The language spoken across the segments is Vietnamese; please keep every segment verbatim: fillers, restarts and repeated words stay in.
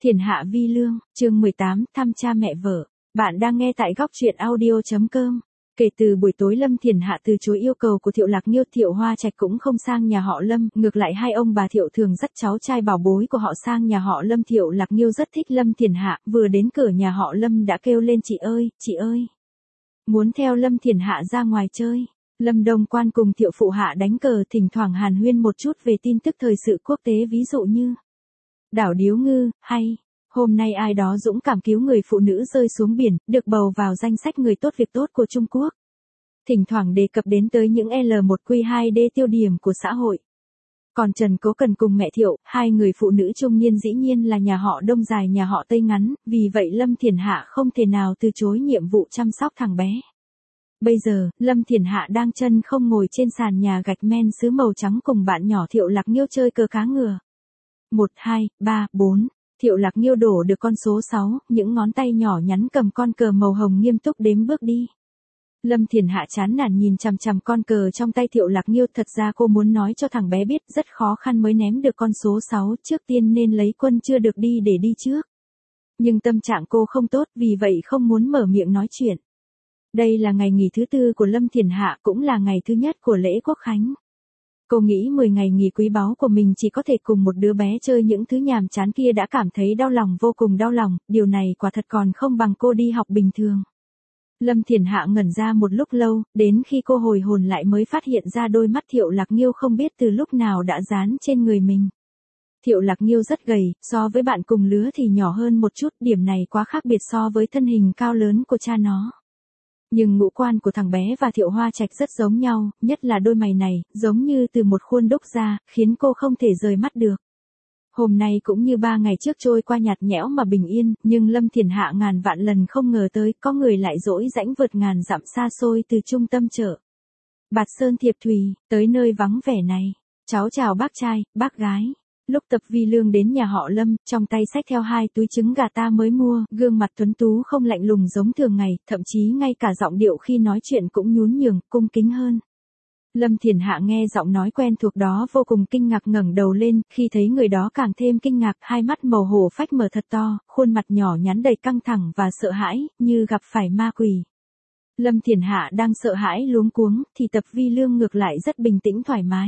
Thiền hạ vi lương, chương mười tám, thăm cha mẹ vợ. Bạn đang nghe tại góc truyện audio chấm com. Kể từ buổi tối Lâm Thiền Hạ từ chối yêu cầu của Thiệu Lạc Nhiêu, Thiệu Hoa Trạch cũng không sang nhà họ Lâm, ngược lại hai ông bà Thiệu thường dắt cháu trai bảo bối của họ sang nhà họ Lâm. Thiệu Lạc Nhiêu rất thích Lâm Thiền Hạ, vừa đến cửa nhà họ Lâm đã kêu lên chị ơi, chị ơi. Muốn theo Lâm Thiền Hạ ra ngoài chơi. Lâm Đông Quan cùng Thiệu Phụ Hạ đánh cờ, thỉnh thoảng hàn huyên một chút về tin tức thời sự quốc tế, ví dụ như đảo Điếu Ngư, hay hôm nay ai đó dũng cảm cứu người phụ nữ rơi xuống biển, được bầu vào danh sách người tốt việc tốt của Trung Quốc. Thỉnh thoảng đề cập đến tới những L một Q hai D tiêu điểm của xã hội. Còn Trần Cố Cần cùng mẹ Thiệu, hai người phụ nữ trung niên dĩ nhiên là nhà họ Đông dài nhà họ Tây ngắn, vì vậy Lâm Thiền Hạ không thể nào từ chối nhiệm vụ chăm sóc thằng bé. Bây giờ, Lâm Thiền Hạ đang chân không ngồi trên sàn nhà gạch men sứ màu trắng cùng bạn nhỏ Thiệu Lạc Nhiêu chơi cờ cá ngựa. một, hai, ba, bốn. Thiệu Lạc Nhiêu đổ được con số sáu, những ngón tay nhỏ nhắn cầm con cờ màu hồng nghiêm túc đếm bước đi. Lâm Thiền Hạ chán nản nhìn chằm chằm con cờ trong tay Thiệu Lạc Nhiêu, thật ra cô muốn nói cho thằng bé biết rất khó khăn mới ném được con số sáu, trước tiên nên lấy quân chưa được đi để đi trước. Nhưng tâm trạng cô không tốt, vì vậy không muốn mở miệng nói chuyện. Đây là ngày nghỉ thứ tư của Lâm Thiền Hạ, cũng là ngày thứ nhất của lễ Quốc Khánh. Cô nghĩ mười ngày nghỉ quý báu của mình chỉ có thể cùng một đứa bé chơi những thứ nhàm chán kia đã cảm thấy đau lòng, vô cùng đau lòng, điều này quả thật còn không bằng cô đi học bình thường. Lâm Thiền Hạ ngẩn ra một lúc lâu, đến khi cô hồi hồn lại mới phát hiện ra đôi mắt Thiệu Lạc Nhiêu không biết từ lúc nào đã dán trên người mình. Thiệu Lạc Nhiêu rất gầy, so với bạn cùng lứa thì nhỏ hơn một chút, điểm này quá khác biệt so với thân hình cao lớn của cha nó. Nhưng ngũ quan của thằng bé và Thiệu Hoa Trạch rất giống nhau, nhất là đôi mày này, giống như từ một khuôn đúc ra, khiến cô không thể rời mắt được. Hôm nay cũng như ba ngày trước trôi qua nhạt nhẽo mà bình yên, nhưng Lâm Thiền Hạ ngàn vạn lần không ngờ tới, có người lại dỗi rãnh vượt ngàn dặm xa xôi từ trung tâm chợ Bạt Sơn Thiệp Thùy, tới nơi vắng vẻ này. Cháu chào bác trai, bác gái. Lúc Tập Vi Lương đến nhà họ Lâm, trong tay xách theo hai túi trứng gà ta mới mua, gương mặt tuấn tú không lạnh lùng giống thường ngày, thậm chí ngay cả giọng điệu khi nói chuyện cũng nhún nhường, cung kính hơn. Lâm Thiền Hạ nghe giọng nói quen thuộc đó vô cùng kinh ngạc, ngẩng đầu lên, khi thấy người đó càng thêm kinh ngạc, hai mắt màu hổ phách mở thật to, khuôn mặt nhỏ nhắn đầy căng thẳng và sợ hãi, như gặp phải ma quỷ. Lâm Thiền Hạ đang sợ hãi luống cuống, thì Tập Vi Lương ngược lại rất bình tĩnh thoải mái.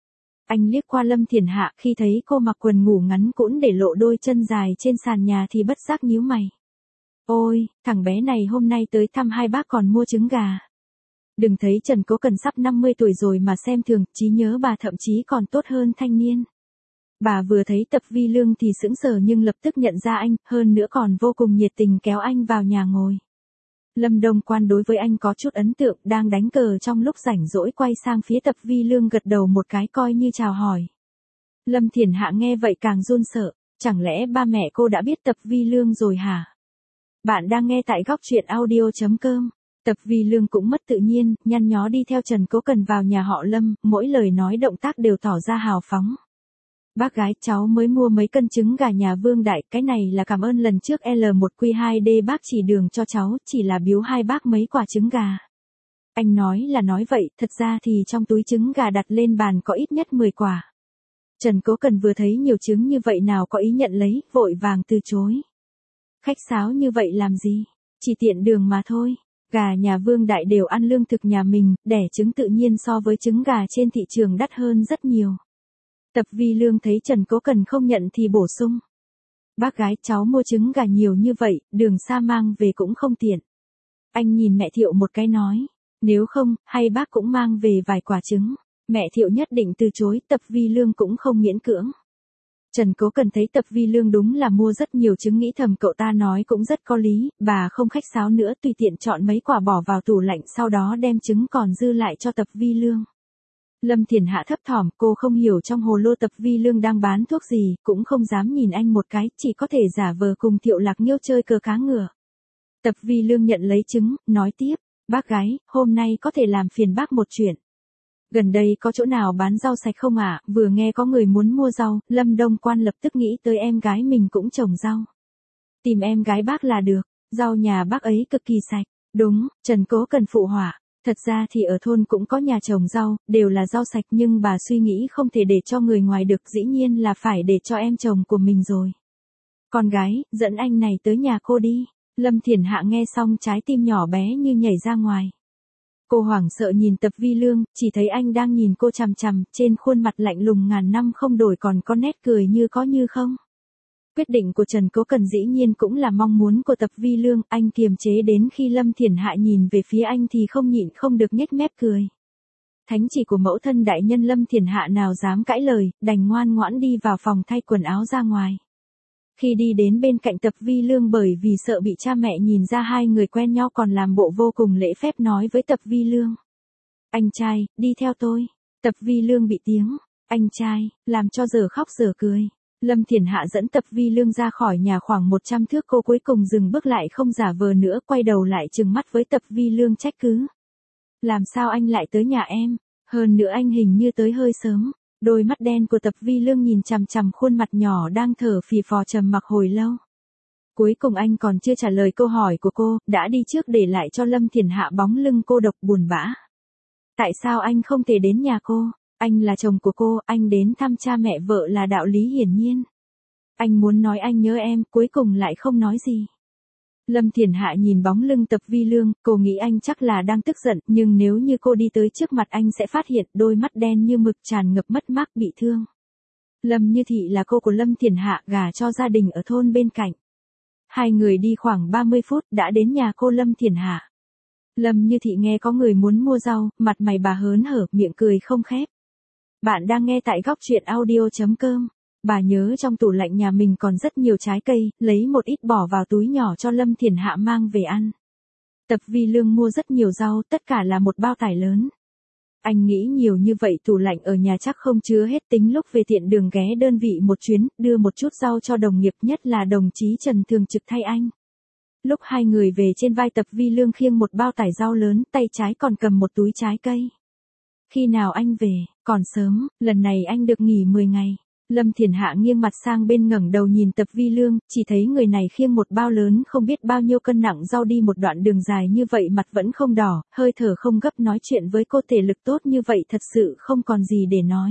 Anh liếc qua Lâm Thiền Hạ, khi thấy cô mặc quần ngủ ngắn cũn để lộ đôi chân dài trên sàn nhà thì bất giác nhíu mày. Ôi, thằng bé này hôm nay tới thăm hai bác còn mua trứng gà. Đừng thấy Trần Cố Cần sắp năm mươi tuổi rồi mà xem thường, trí nhớ bà thậm chí còn tốt hơn thanh niên. Bà vừa thấy Tập Vi Lương thì sững sờ nhưng lập tức nhận ra anh, hơn nữa còn vô cùng nhiệt tình kéo anh vào nhà ngồi. Lâm Đông Quan đối với anh có chút ấn tượng, đang đánh cờ trong lúc rảnh rỗi quay sang phía Tập Vi Lương gật đầu một cái coi như chào hỏi. Lâm Thiền Hạ nghe vậy càng run sợ, chẳng lẽ ba mẹ cô đã biết Tập Vi Lương rồi hả? Bạn đang nghe tại góc truyện audio chấm com. Tập Vi Lương cũng mất tự nhiên, nhăn nhó đi theo Trần Cố Cần vào nhà họ Lâm, mỗi lời nói động tác đều tỏ ra hào phóng. Bác gái, cháu mới mua mấy cân trứng gà nhà Vương Đại, cái này là cảm ơn lần trước L một Q hai D bác chỉ đường cho cháu, chỉ là biếu hai bác mấy quả trứng gà. Anh nói là nói vậy, thật ra thì trong túi trứng gà đặt lên bàn có ít nhất mười quả. Trần Cố Cần vừa thấy nhiều trứng như vậy nào có ý nhận lấy, vội vàng từ chối. Khách sáo như vậy làm gì? Chỉ tiện đường mà thôi. Gà nhà Vương Đại đều ăn lương thực nhà mình, đẻ trứng tự nhiên so với trứng gà trên thị trường đắt hơn rất nhiều. Tập Vi Lương thấy Trần Cố Cần không nhận thì bổ sung. Bác gái, cháu mua trứng gà nhiều như vậy, đường xa mang về cũng không tiện. Anh nhìn mẹ Thiệu một cái nói, nếu không, hay bác cũng mang về vài quả trứng. Mẹ Thiệu nhất định từ chối, Tập Vi Lương cũng không miễn cưỡng. Trần Cố Cần thấy Tập Vi Lương đúng là mua rất nhiều trứng, nghĩ thầm cậu ta nói cũng rất có lý, bà không khách sáo nữa, tùy tiện chọn mấy quả bỏ vào tủ lạnh, sau đó đem trứng còn dư lại cho Tập Vi Lương. Lâm Thiền Hạ thấp thỏm, cô không hiểu trong hồ lô Tập Vi Lương đang bán thuốc gì, cũng không dám nhìn anh một cái, chỉ có thể giả vờ cùng Thiệu Lạc Nhiêu chơi cờ cá ngựa. Tập Vi Lương nhận lấy trứng, nói tiếp, bác gái, hôm nay có thể làm phiền bác một chuyện. Gần đây có chỗ nào bán rau sạch không ạ? À? Vừa nghe có người muốn mua rau, Lâm Đông Quan lập tức nghĩ tới em gái mình cũng trồng rau. Tìm em gái bác là được, rau nhà bác ấy cực kỳ sạch. Đúng, Trần Cố Cần phụ họa. Thật ra thì ở thôn cũng có nhà trồng rau, đều là rau sạch, nhưng bà suy nghĩ không thể để cho người ngoài được, dĩ nhiên là phải để cho em chồng của mình rồi. Con gái, dẫn anh này tới nhà cô đi. Lâm Thiển Hạ nghe xong trái tim nhỏ bé như nhảy ra ngoài. Cô hoảng sợ nhìn Tập Vi Lương, chỉ thấy anh đang nhìn cô chằm chằm, trên khuôn mặt lạnh lùng ngàn năm không đổi còn có nét cười như có như không. Quyết định của Trần Cố Cần dĩ nhiên cũng là mong muốn của Tập Vi Lương, anh kiềm chế đến khi Lâm Thiển Hạ nhìn về phía anh thì không nhịn không được nhếch mép cười. Thánh chỉ của mẫu thân đại nhân Lâm Thiển Hạ nào dám cãi lời, đành ngoan ngoãn đi vào phòng thay quần áo ra ngoài. Khi đi đến bên cạnh Tập Vi Lương bởi vì sợ bị cha mẹ nhìn ra hai người quen nhau còn làm bộ vô cùng lễ phép nói với Tập Vi Lương. Anh trai, đi theo tôi. Tập Vi Lương bị tiếng, anh trai, làm cho giờ khóc giờ cười. Lâm Thiển Hạ dẫn Tập Vi Lương ra khỏi nhà khoảng một trăm thước, cô cuối cùng dừng bước lại không giả vờ nữa, quay đầu lại trừng mắt với Tập Vi Lương trách cứ. Làm sao anh lại tới nhà em? Hơn nữa anh hình như tới hơi sớm. Đôi mắt đen của Tập Vi Lương nhìn chằm chằm khuôn mặt nhỏ đang thở phì phò trầm mặc hồi lâu. Cuối cùng anh còn chưa trả lời câu hỏi của cô, đã đi trước để lại cho Lâm Thiển Hạ bóng lưng cô độc buồn bã. Tại sao anh không thể đến nhà cô? Anh là chồng của cô, anh đến thăm cha mẹ vợ là đạo lý hiển nhiên. Anh muốn nói anh nhớ em, cuối cùng lại không nói gì. Lâm Thiển Hạ nhìn bóng lưng Tập Vi Lương, cô nghĩ anh chắc là đang tức giận, nhưng nếu như cô đi tới trước mặt anh sẽ phát hiện đôi mắt đen như mực tràn ngập mất mát bị thương. Lâm Như Thị là cô của Lâm Thiển Hạ, gả cho gia đình ở thôn bên cạnh. Hai người đi khoảng ba mươi phút đã đến nhà cô Lâm Thiển Hạ. Lâm Như Thị nghe có người muốn mua rau, mặt mày bà hớn hở, miệng cười không khép. Bạn đang nghe tại góc truyện audio chấm com. Bà nhớ trong tủ lạnh nhà mình còn rất nhiều trái cây, lấy một ít bỏ vào túi nhỏ cho Lâm Thiển Hạ mang về ăn. Tập Vi Lương mua rất nhiều rau, tất cả là một bao tải lớn. Anh nghĩ nhiều như vậy tủ lạnh ở nhà chắc không chứa hết, tính lúc về tiện đường ghé đơn vị một chuyến, đưa một chút rau cho đồng nghiệp, nhất là đồng chí Trần thường trực thay anh. Lúc hai người về trên vai Tập Vi Lương khiêng một bao tải rau lớn, tay trái còn cầm một túi trái cây. Khi nào anh về? Còn sớm, lần này anh được nghỉ mười ngày. Lâm Thiển Hạ nghiêng mặt sang bên ngẩng đầu nhìn Tập Vi Lương, chỉ thấy người này khiêng một bao lớn không biết bao nhiêu cân nặng rau đi một đoạn đường dài như vậy, mặt vẫn không đỏ, hơi thở không gấp, nói chuyện với cô thể lực tốt như vậy thật sự không còn gì để nói.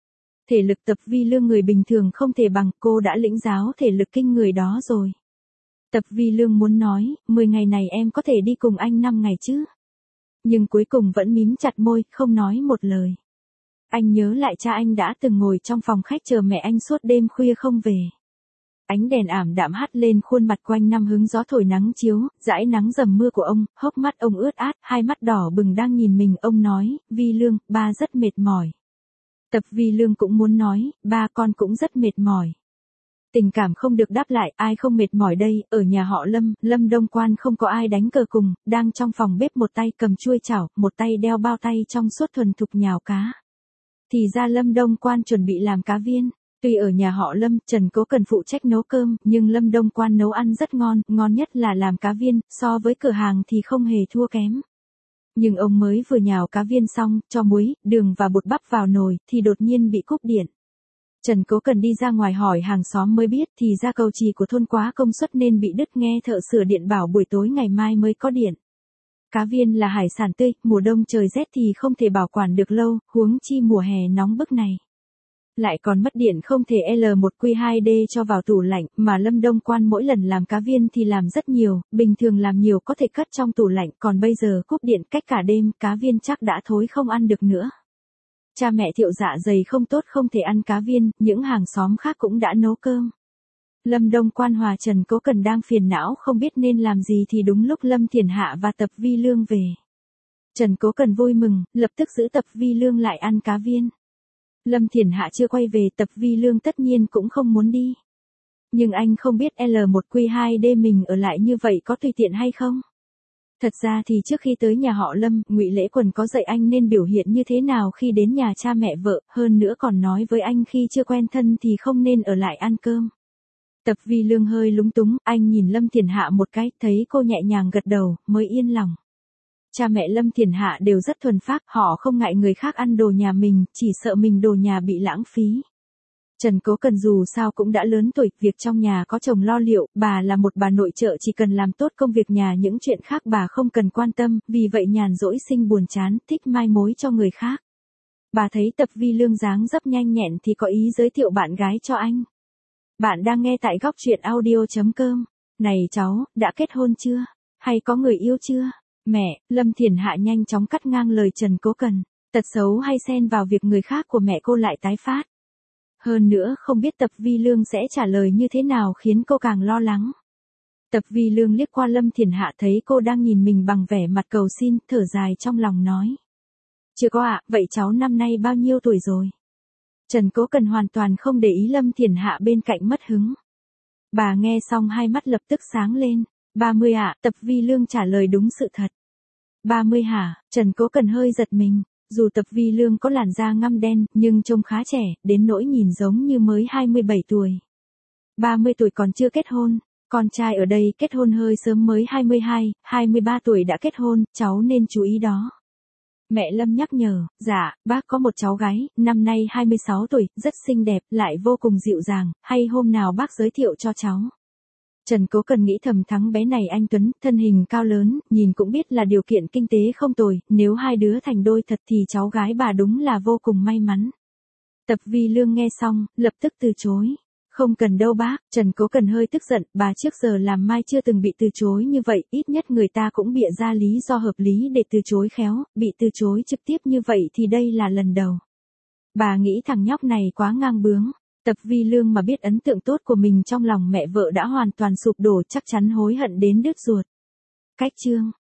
Thể lực Tập Vi Lương người bình thường không thể bằng, cô đã lĩnh giáo thể lực kinh người đó rồi. Tập Vi Lương muốn nói, mười ngày này em có thể đi cùng anh năm ngày chứ? Nhưng cuối cùng vẫn mím chặt môi, không nói một lời. Anh nhớ lại cha anh đã từng ngồi trong phòng khách chờ mẹ anh suốt đêm khuya không về. Ánh đèn ảm đạm hắt lên khuôn mặt quanh năm hứng gió thổi nắng chiếu, dãi nắng dầm mưa của ông, hốc mắt ông ướt át, hai mắt đỏ bừng đang nhìn mình, ông nói, Vi Lương, ba rất mệt mỏi. Tập Vi Lương cũng muốn nói, ba con cũng rất mệt mỏi. Tình cảm không được đáp lại, ai không mệt mỏi đây, ở nhà họ Lâm, Lâm Đông Quan không có ai đánh cờ cùng, đang trong phòng bếp một tay cầm chuôi chảo, một tay đeo bao tay trong suốt thuần thục nhào cá. Thì ra Lâm Đông Quan chuẩn bị làm cá viên. Tuy ở nhà họ Lâm, Trần Cố Cần phụ trách nấu cơm, nhưng Lâm Đông Quan nấu ăn rất ngon, ngon nhất là làm cá viên, so với cửa hàng thì không hề thua kém. Nhưng ông mới vừa nhào cá viên xong, cho muối, đường và bột bắp vào nồi, thì đột nhiên bị cúp điện. Trần Cố Cần đi ra ngoài hỏi hàng xóm mới biết, thì ra cầu chì của thôn quá công suất nên bị đứt, nghe thợ sửa điện bảo buổi tối ngày mai mới có điện. Cá viên là hải sản tươi, mùa đông trời rét thì không thể bảo quản được lâu, huống chi mùa hè nóng bức này. Lại còn mất điện không thể L một Q hai D cho vào tủ lạnh, mà Lâm Đông Quan mỗi lần làm cá viên thì làm rất nhiều, bình thường làm nhiều có thể cất trong tủ lạnh, còn bây giờ cúp điện cách cả đêm, cá viên chắc đã thối không ăn được nữa. Cha mẹ Thiệu dạ dày không tốt không thể ăn cá viên, những hàng xóm khác cũng đã nấu cơm. Lâm Đông Quan hòa Trần Cố Cần đang phiền não không biết nên làm gì thì đúng lúc Lâm Thiển Hạ và Tập Vi Lương về. Trần Cố Cần vui mừng, lập tức giữ Tập Vi Lương lại ăn cá viên. Lâm Thiển Hạ chưa quay về, Tập Vi Lương tất nhiên cũng không muốn đi. Nhưng anh không biết L một Q hai D mình ở lại như vậy có tùy tiện hay không? Thật ra thì trước khi tới nhà họ Lâm, Ngụy Lễ Quần có dạy anh nên biểu hiện như thế nào khi đến nhà cha mẹ vợ, hơn nữa còn nói với anh khi chưa quen thân thì không nên ở lại ăn cơm. Tập Vi Lương hơi lúng túng, anh nhìn Lâm Thiển Hạ một cái, thấy cô nhẹ nhàng gật đầu, mới yên lòng. Cha mẹ Lâm Thiển Hạ đều rất thuần phác, họ không ngại người khác ăn đồ nhà mình, chỉ sợ mình đồ nhà bị lãng phí. Trần Cố Cần dù sao cũng đã lớn tuổi, việc trong nhà có chồng lo liệu, bà là một bà nội trợ chỉ cần làm tốt công việc nhà, những chuyện khác bà không cần quan tâm, vì vậy nhàn rỗi sinh buồn chán, thích mai mối cho người khác. Bà thấy Tập Vi Lương dáng dấp nhanh nhẹn thì có ý giới thiệu bạn gái cho anh. Bạn đang nghe tại góc truyện audio chấm com. Này cháu, đã kết hôn chưa? Hay có người yêu chưa? Mẹ, Lâm Thiển Hạ nhanh chóng cắt ngang lời Trần Cố Cần. Tật xấu hay xen vào việc người khác của mẹ cô lại tái phát. Hơn nữa không biết Tập Vi Lương sẽ trả lời như thế nào khiến cô càng lo lắng. Tập Vi Lương liếc qua Lâm Thiển Hạ thấy cô đang nhìn mình bằng vẻ mặt cầu xin, thở dài trong lòng nói. Chưa có ạ, vậy cháu năm nay bao nhiêu tuổi rồi? Trần Cố Cần hoàn toàn không để ý Lâm Thiển Hạ bên cạnh mất hứng. Bà nghe xong hai mắt lập tức sáng lên. ba mươi ạ, Tập Vi Lương trả lời đúng sự thật. ba mươi hả? Trần Cố Cần hơi giật mình. Dù Tập Vi Lương có làn da ngăm đen, nhưng trông khá trẻ, đến nỗi nhìn giống như mới hai mươi bảy tuổi. ba mươi tuổi còn chưa kết hôn. Con trai ở đây kết hôn hơi sớm mới hai mươi hai, hai mươi ba tuổi đã kết hôn, cháu nên chú ý đó. Mẹ Lâm nhắc nhở, dạ, bác có một cháu gái, năm nay hai mươi sáu tuổi, rất xinh đẹp, lại vô cùng dịu dàng, hay hôm nào bác giới thiệu cho cháu. Trần Cố Cần nghĩ thầm thắng bé này anh Tuấn, thân hình cao lớn, nhìn cũng biết là điều kiện kinh tế không tồi, nếu hai đứa thành đôi thật thì cháu gái bà đúng là vô cùng may mắn. Tập Vi Lương nghe xong, lập tức từ chối. Không cần đâu bác, Trần Cố Cần hơi tức giận, bà trước giờ làm mai chưa từng bị từ chối như vậy, ít nhất người ta cũng bịa ra lý do hợp lý để từ chối khéo, bị từ chối trực tiếp như vậy thì đây là lần đầu. Bà nghĩ thằng nhóc này quá ngang bướng. Tập Vi Lương mà biết ấn tượng tốt của mình trong lòng mẹ vợ đã hoàn toàn sụp đổ, chắc chắn hối hận đến đứt ruột. Cách chương